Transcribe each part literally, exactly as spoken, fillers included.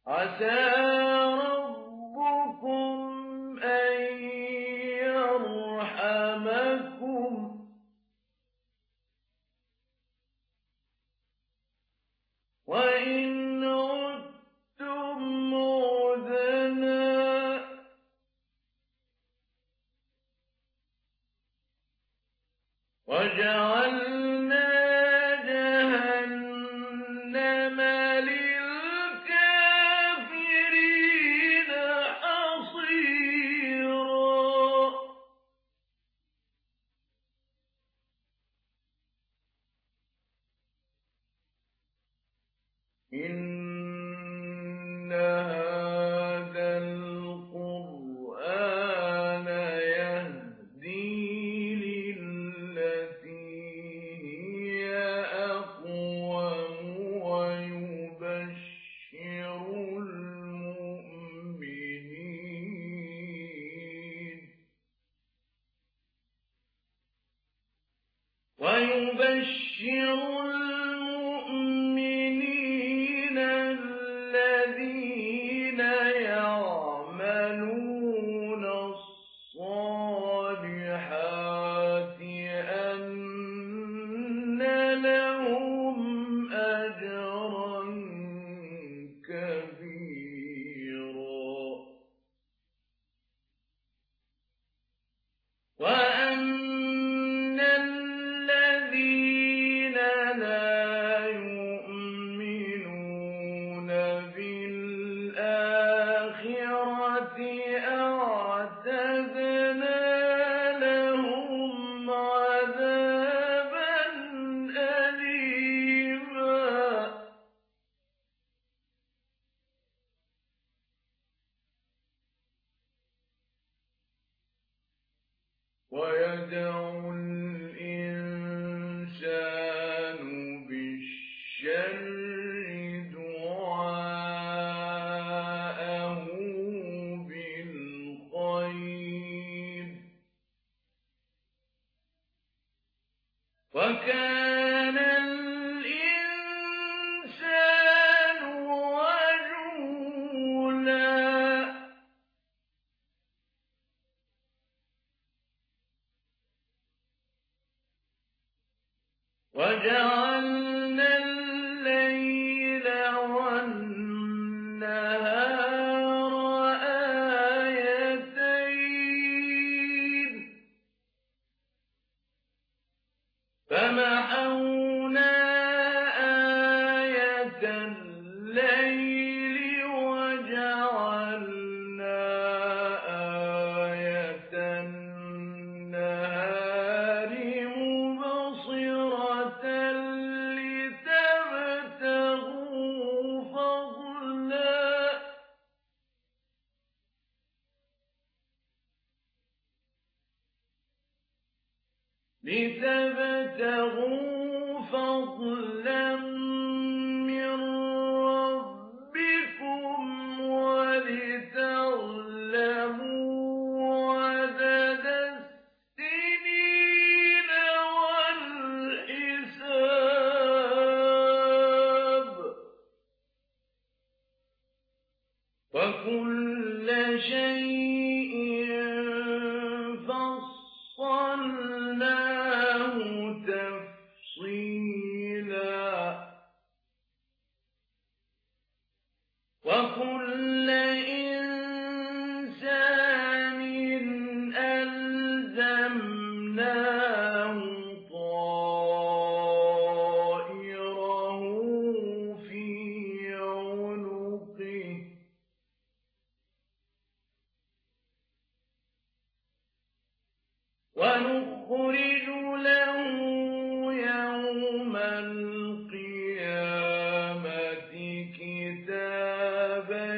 عسى ربكم أن يرحمكم وإن عدتم عدنا وجعلنا جهنم للكافرين حصيرا. إن هذا القرآن يهدي للتي هي أقوم ويبشر المؤمنين ويبشر المؤمنين الذين يعملون الصالحات أن لهم أجرا كبيرا وأن الذين لا يؤمنون بالآخرة أعتدنا لهم عذابا أليما. ويدعو الإنسان بالشر دعاءه بالخير وكان الإنسان عجولا. وجعلنا الليل والنهار آيتين فمحونا آية الليل وجعلنا آية النهار مبصرة لتبتغوا فضلا لتبتغوا فضلا من ربكم ولتعلموا عدد السنين والحساب وكل شيء فصلناه تفصيلا وكل إنسان ألزمناه طائره في عنقه ونخرج له يوم القيامة كتابا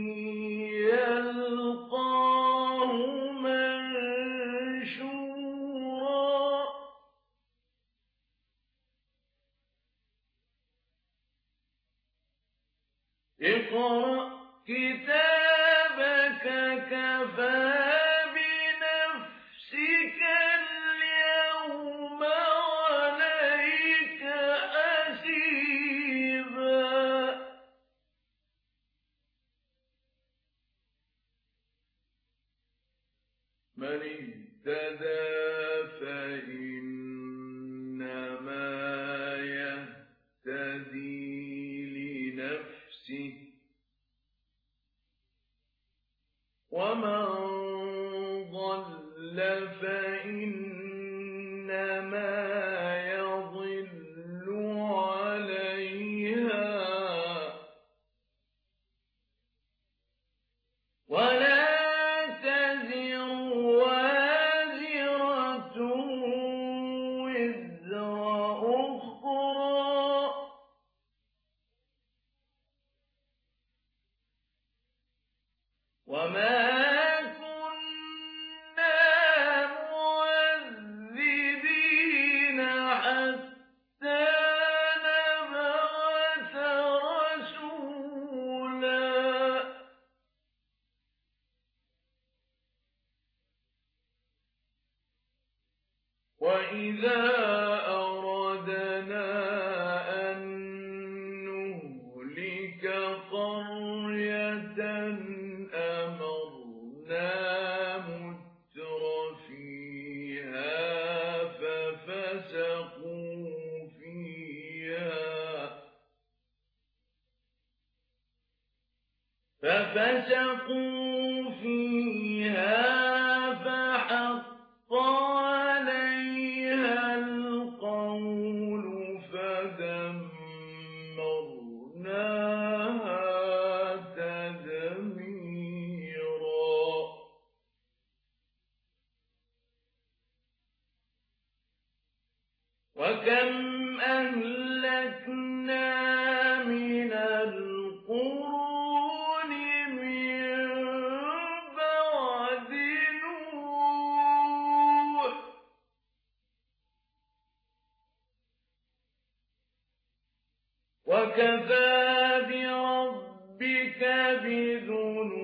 يلقاه منشورا اقرأ كتابك كفى بنفسك اليوم عليك حسيبا من اهتدى فإنما يهتدي لنفسه ومن ضل فإنما يضل عليها ولا تزر وازرة وزر أخرى وما وَإِذَا أَرَدْنَا أَن نُّهْلِكَ قَرْيَةً أَمَرْنَا مُتْرَفِيهَا فَفَسَقُوا فِيهَا فَفَسَقُوا فِيهَا فَحَقَّ عَلَيْهَا الْقَوْلُ فَدَمَّرْنَاهَا تَدْمِيرًا. وَكَمْ أَهْلَكْنَا مِنَ الْقُرُونِ مِن بَعْدِ نُوحٍ ۗ وَكَفَىٰ بِرَبِّكَ بِذُنُوبِ